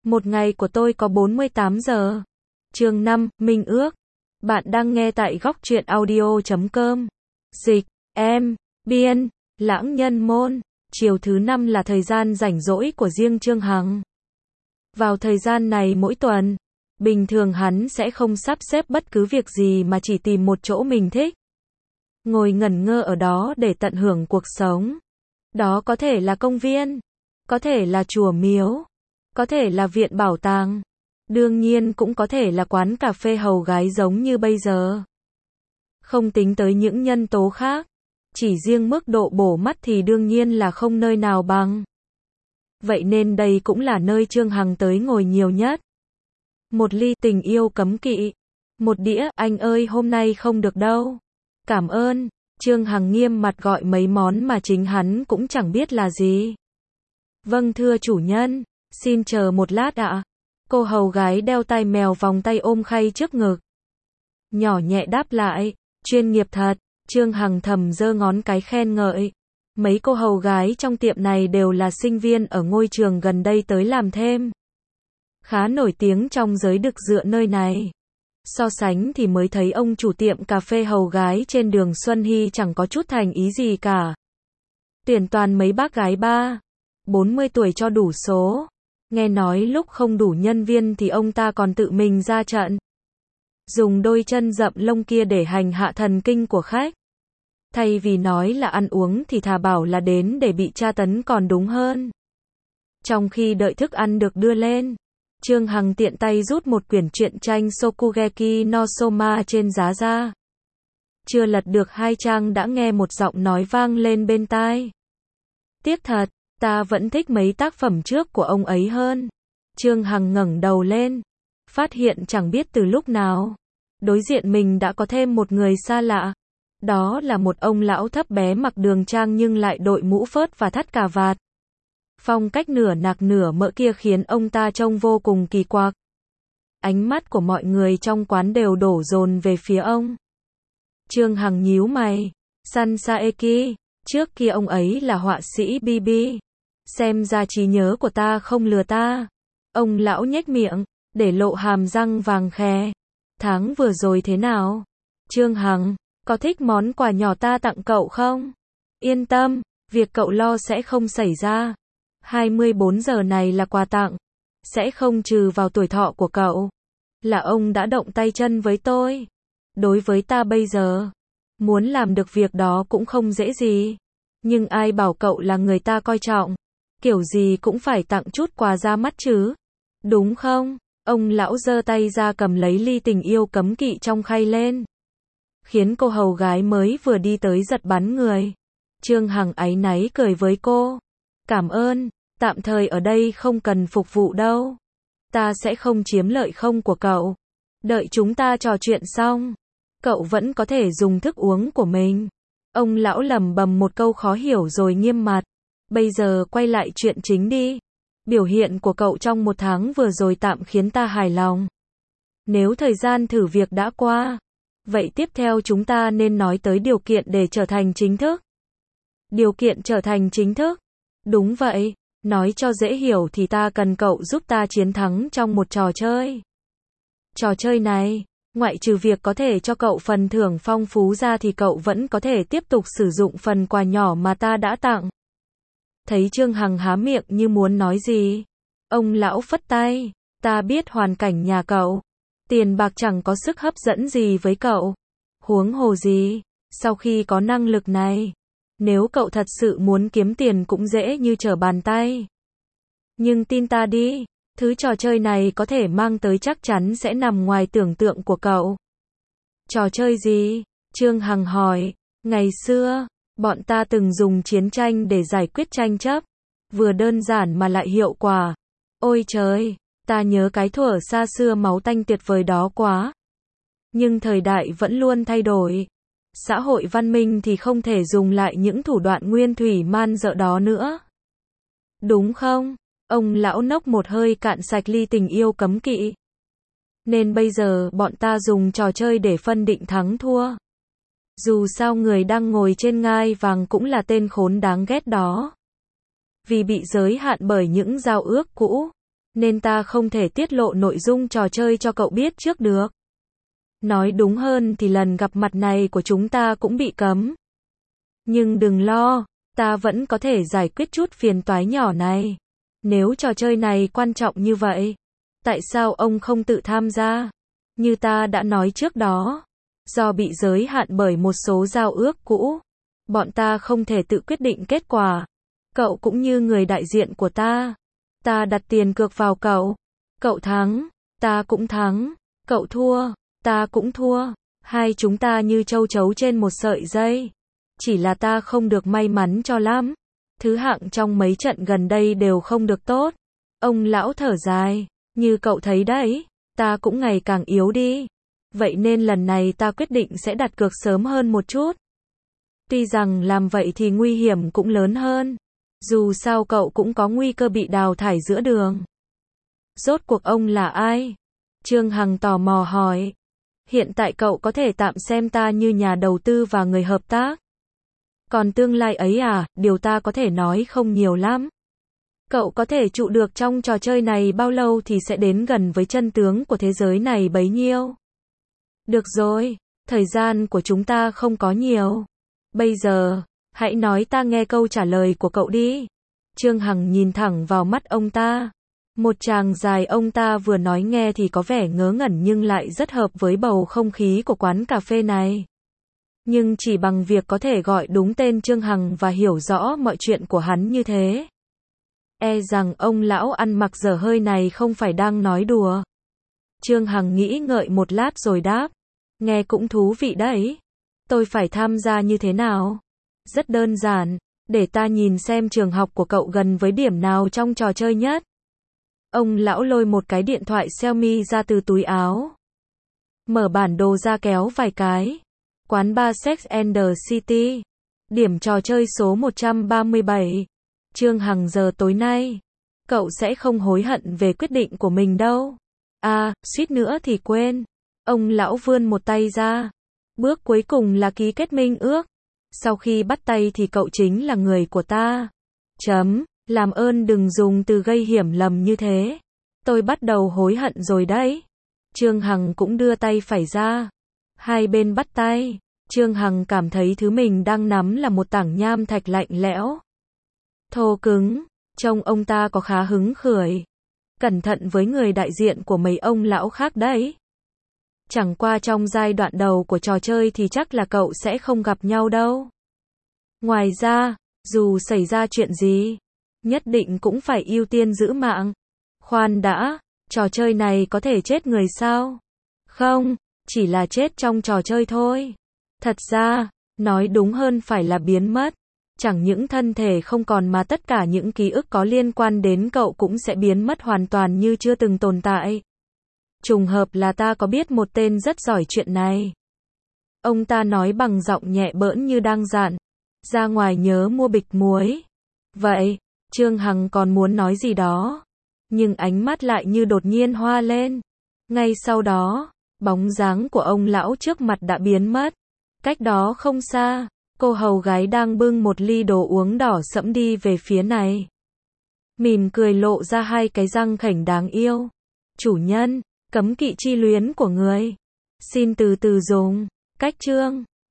Một ngày của tôi có 48 giờ. Chương 5, Minh ước. Bạn đang nghe tại góc truyện audio.com. Dịch, em, biên, lãng nhân môn. Chiều thứ 5 là thời gian rảnh rỗi của riêng Trương Hằng. Vào thời gian này mỗi tuần, bình thường hắn sẽ không sắp xếp bất cứ việc gì mà chỉ tìm một chỗ mình thích. Ngồi ngẩn ngơ ở đó để tận hưởng cuộc sống. Đó có thể là công viên, có thể là chùa miếu, có thể là viện bảo tàng. Đương nhiên cũng có thể là quán cà phê hầu gái giống như bây giờ. Không tính tới những nhân tố khác, chỉ riêng mức độ bổ mắt thì đương nhiên là không nơi nào bằng. Vậy nên đây cũng là nơi Trương Hằng tới ngồi nhiều nhất. Một ly tình yêu cấm kỵ. Một đĩa, anh ơi hôm nay không được đâu. Cảm ơn. Trương Hằng nghiêm mặt gọi mấy món mà chính hắn cũng chẳng biết là gì. Vâng thưa chủ nhân, xin chờ một lát ạ. Cô hầu gái đeo tai mèo vòng tay ôm khay trước ngực. Nhỏ nhẹ đáp lại, chuyên nghiệp thật. Trương Hằng thầm giơ ngón cái khen ngợi. Mấy cô hầu gái trong tiệm này đều là sinh viên ở ngôi trường gần đây tới làm thêm. Khá nổi tiếng trong giới đực dựa nơi này. So sánh thì mới thấy ông chủ tiệm cà phê hầu gái trên đường Xuân Hy chẳng có chút thành ý gì cả. Tuyển toàn mấy bác gái 40 tuổi cho đủ số. Nghe nói lúc không đủ nhân viên thì ông ta còn tự mình ra trận. Dùng đôi chân rậm lông kia để hành hạ thần kinh của khách. Thay vì nói là ăn uống thì thà bảo là đến để bị tra tấn còn đúng hơn. Trong khi đợi thức ăn được đưa lên, Trương Hằng tiện tay rút một quyển truyện tranh Shokugeki no Soma trên giá ra. Chưa lật được 2 trang đã nghe một giọng nói vang lên bên tai. Tiếc thật, ta vẫn thích mấy tác phẩm trước của ông ấy hơn. Trương Hằng ngẩng đầu lên, phát hiện chẳng biết từ lúc nào, đối diện mình đã có thêm một người xa lạ. Đó là một ông lão thấp bé mặc đường trang nhưng lại đội mũ phớt và thắt cà vạt. Phong cách nửa nạc nửa mỡ kia khiến ông ta trông vô cùng kỳ quặc. Ánh mắt của mọi người trong quán đều đổ dồn về phía ông. Trương Hằng nhíu mày. San Saeki, trước kia ông ấy là họa sĩ BB. Xem ra trí nhớ của ta không lừa ta. Ông lão nhếch miệng, để lộ hàm răng vàng khè. Tháng vừa rồi thế nào? Trương Hằng, có thích món quà nhỏ ta tặng cậu không? Yên tâm, việc cậu lo sẽ không xảy ra. 24 giờ này là quà tặng, sẽ không trừ vào tuổi thọ của cậu. Là ông đã động tay chân với tôi. Đối với ta bây giờ, muốn làm được việc đó cũng không dễ gì. Nhưng ai bảo cậu là người ta coi trọng, kiểu gì cũng phải tặng chút quà ra mắt chứ. Đúng không? Ông lão giơ tay ra cầm lấy ly tình yêu cấm kỵ trong khay lên. Khiến cô hầu gái mới vừa đi tới giật bắn người. Trương Hằng áy náy cười với cô. Cảm ơn, tạm thời ở đây không cần phục vụ đâu. Ta sẽ không chiếm lợi không của cậu. Đợi chúng ta trò chuyện xong, cậu vẫn có thể dùng thức uống của mình. Ông lão lẩm bẩm một câu khó hiểu rồi nghiêm mặt. Bây giờ quay lại chuyện chính đi. Biểu hiện của cậu trong 1 tháng vừa rồi tạm khiến ta hài lòng. Nếu thời gian thử việc đã qua, vậy tiếp theo chúng ta nên nói tới điều kiện để trở thành chính thức. Điều kiện trở thành chính thức? Đúng vậy, nói cho dễ hiểu thì ta cần cậu giúp ta chiến thắng trong một trò chơi. Trò chơi này, ngoại trừ việc có thể cho cậu phần thưởng phong phú ra thì cậu vẫn có thể tiếp tục sử dụng phần quà nhỏ mà ta đã tặng. Thấy Trương Hằng há miệng như muốn nói gì, ông lão phất tay, ta biết hoàn cảnh nhà cậu. Tiền bạc chẳng có sức hấp dẫn gì với cậu. Huống hồ gì, sau khi có năng lực này, nếu cậu thật sự muốn kiếm tiền cũng dễ như trở bàn tay. Nhưng tin ta đi, thứ trò chơi này có thể mang tới chắc chắn sẽ nằm ngoài tưởng tượng của cậu. Trò chơi gì? Trương Hằng hỏi. Ngày xưa, bọn ta từng dùng chiến tranh để giải quyết tranh chấp. Vừa đơn giản mà lại hiệu quả. Ôi trời! Ta nhớ cái thuở xa xưa máu tanh tuyệt vời đó quá. Nhưng thời đại vẫn luôn thay đổi. Xã hội văn minh thì không thể dùng lại những thủ đoạn nguyên thủy man dợ đó nữa. Đúng không? Ông lão nốc một hơi cạn sạch ly tình yêu cấm kỵ. Nên bây giờ bọn ta dùng trò chơi để phân định thắng thua. Dù sao người đang ngồi trên ngai vàng cũng là tên khốn đáng ghét đó. Vì bị giới hạn bởi những giao ước cũ, nên ta không thể tiết lộ nội dung trò chơi cho cậu biết trước được. Nói đúng hơn thì lần gặp mặt này của chúng ta cũng bị cấm. Nhưng đừng lo, ta vẫn có thể giải quyết chút phiền toái nhỏ này. Nếu trò chơi này quan trọng như vậy, tại sao ông không tự tham gia? Như ta đã nói trước đó, do bị giới hạn bởi một số giao ước cũ, bọn ta không thể tự quyết định kết quả. Cậu cũng như người đại diện của ta. Ta đặt tiền cược vào cậu. Cậu thắng, ta cũng thắng. Cậu thua, ta cũng thua. Hai chúng ta như châu chấu trên một sợi dây. Chỉ là ta không được may mắn cho lắm. Thứ hạng trong mấy trận gần đây đều không được tốt. Ông lão thở dài. Như cậu thấy đấy, ta cũng ngày càng yếu đi. Vậy nên lần này ta quyết định sẽ đặt cược sớm hơn một chút. Tuy rằng làm vậy thì nguy hiểm cũng lớn hơn. Dù sao cậu cũng có nguy cơ bị đào thải giữa đường. Rốt cuộc ông là ai? Trương Hằng tò mò hỏi. Hiện tại cậu có thể tạm xem ta như nhà đầu tư và người hợp tác. Còn tương lai ấy à, điều ta có thể nói không nhiều lắm. Cậu có thể trụ được trong trò chơi này bao lâu thì sẽ đến gần với chân tướng của thế giới này bấy nhiêu. Được rồi, thời gian của chúng ta không có nhiều. Bây giờ, hãy nói ta nghe câu trả lời của cậu đi. Trương Hằng nhìn thẳng vào mắt ông ta. Một tràng dài ông ta vừa nói nghe thì có vẻ ngớ ngẩn nhưng lại rất hợp với bầu không khí của quán cà phê này. Nhưng chỉ bằng việc có thể gọi đúng tên Trương Hằng và hiểu rõ mọi chuyện của hắn như thế, e rằng ông lão ăn mặc dở hơi này không phải đang nói đùa. Trương Hằng nghĩ ngợi một lát rồi đáp. Nghe cũng thú vị đấy. Tôi phải tham gia như thế nào? Rất đơn giản. Để ta nhìn xem trường học của cậu gần với điểm nào trong trò chơi nhất. Ông lão lôi một cái điện thoại Xiaomi ra từ túi áo. Mở bản đồ ra kéo vài cái. Quán bar Sex and the City. Điểm trò chơi số 137. Trương Hằng giờ tối nay. Cậu sẽ không hối hận về quyết định của mình đâu. À, suýt nữa thì quên. Ông lão vươn một tay ra. Bước cuối cùng là ký kết minh ước. Sau khi bắt tay thì cậu chính là người của ta. Làm ơn đừng dùng từ gây hiểu lầm như thế. Tôi bắt đầu hối hận rồi đấy. Trương Hằng cũng đưa tay phải ra. Hai bên bắt tay. Trương Hằng cảm thấy thứ mình đang nắm là một tảng nham thạch lạnh lẽo, thô cứng. Trông ông ta có khá hứng khởi. Cẩn thận với người đại diện của mấy ông lão khác đấy. Chẳng qua trong giai đoạn đầu của trò chơi thì chắc là cậu sẽ không gặp nhau đâu. Ngoài ra, dù xảy ra chuyện gì, nhất định cũng phải ưu tiên giữ mạng. Khoan đã, trò chơi này có thể chết người sao? Không, chỉ là chết trong trò chơi thôi. Thật ra, nói đúng hơn phải là biến mất. Chẳng những thân thể không còn mà tất cả những ký ức có liên quan đến cậu cũng sẽ biến mất hoàn toàn như chưa từng tồn tại. Trùng hợp là ta có biết một tên rất giỏi chuyện này. Ông ta nói bằng giọng nhẹ bỡn như đang dặn. Ra ngoài nhớ mua bịch muối. Vậy, Trương Hằng còn muốn nói gì đó. Nhưng ánh mắt lại như đột nhiên hoa lên. Ngay sau đó, bóng dáng của ông lão trước mặt đã biến mất. Cách đó không xa, cô hầu gái đang bưng một ly đồ uống đỏ sẫm đi về phía này. Mỉm cười lộ ra hai cái răng khểnh đáng yêu. Chủ nhân, cấm kỵ chi luyến của người. Xin từ từ dùng. Cách chương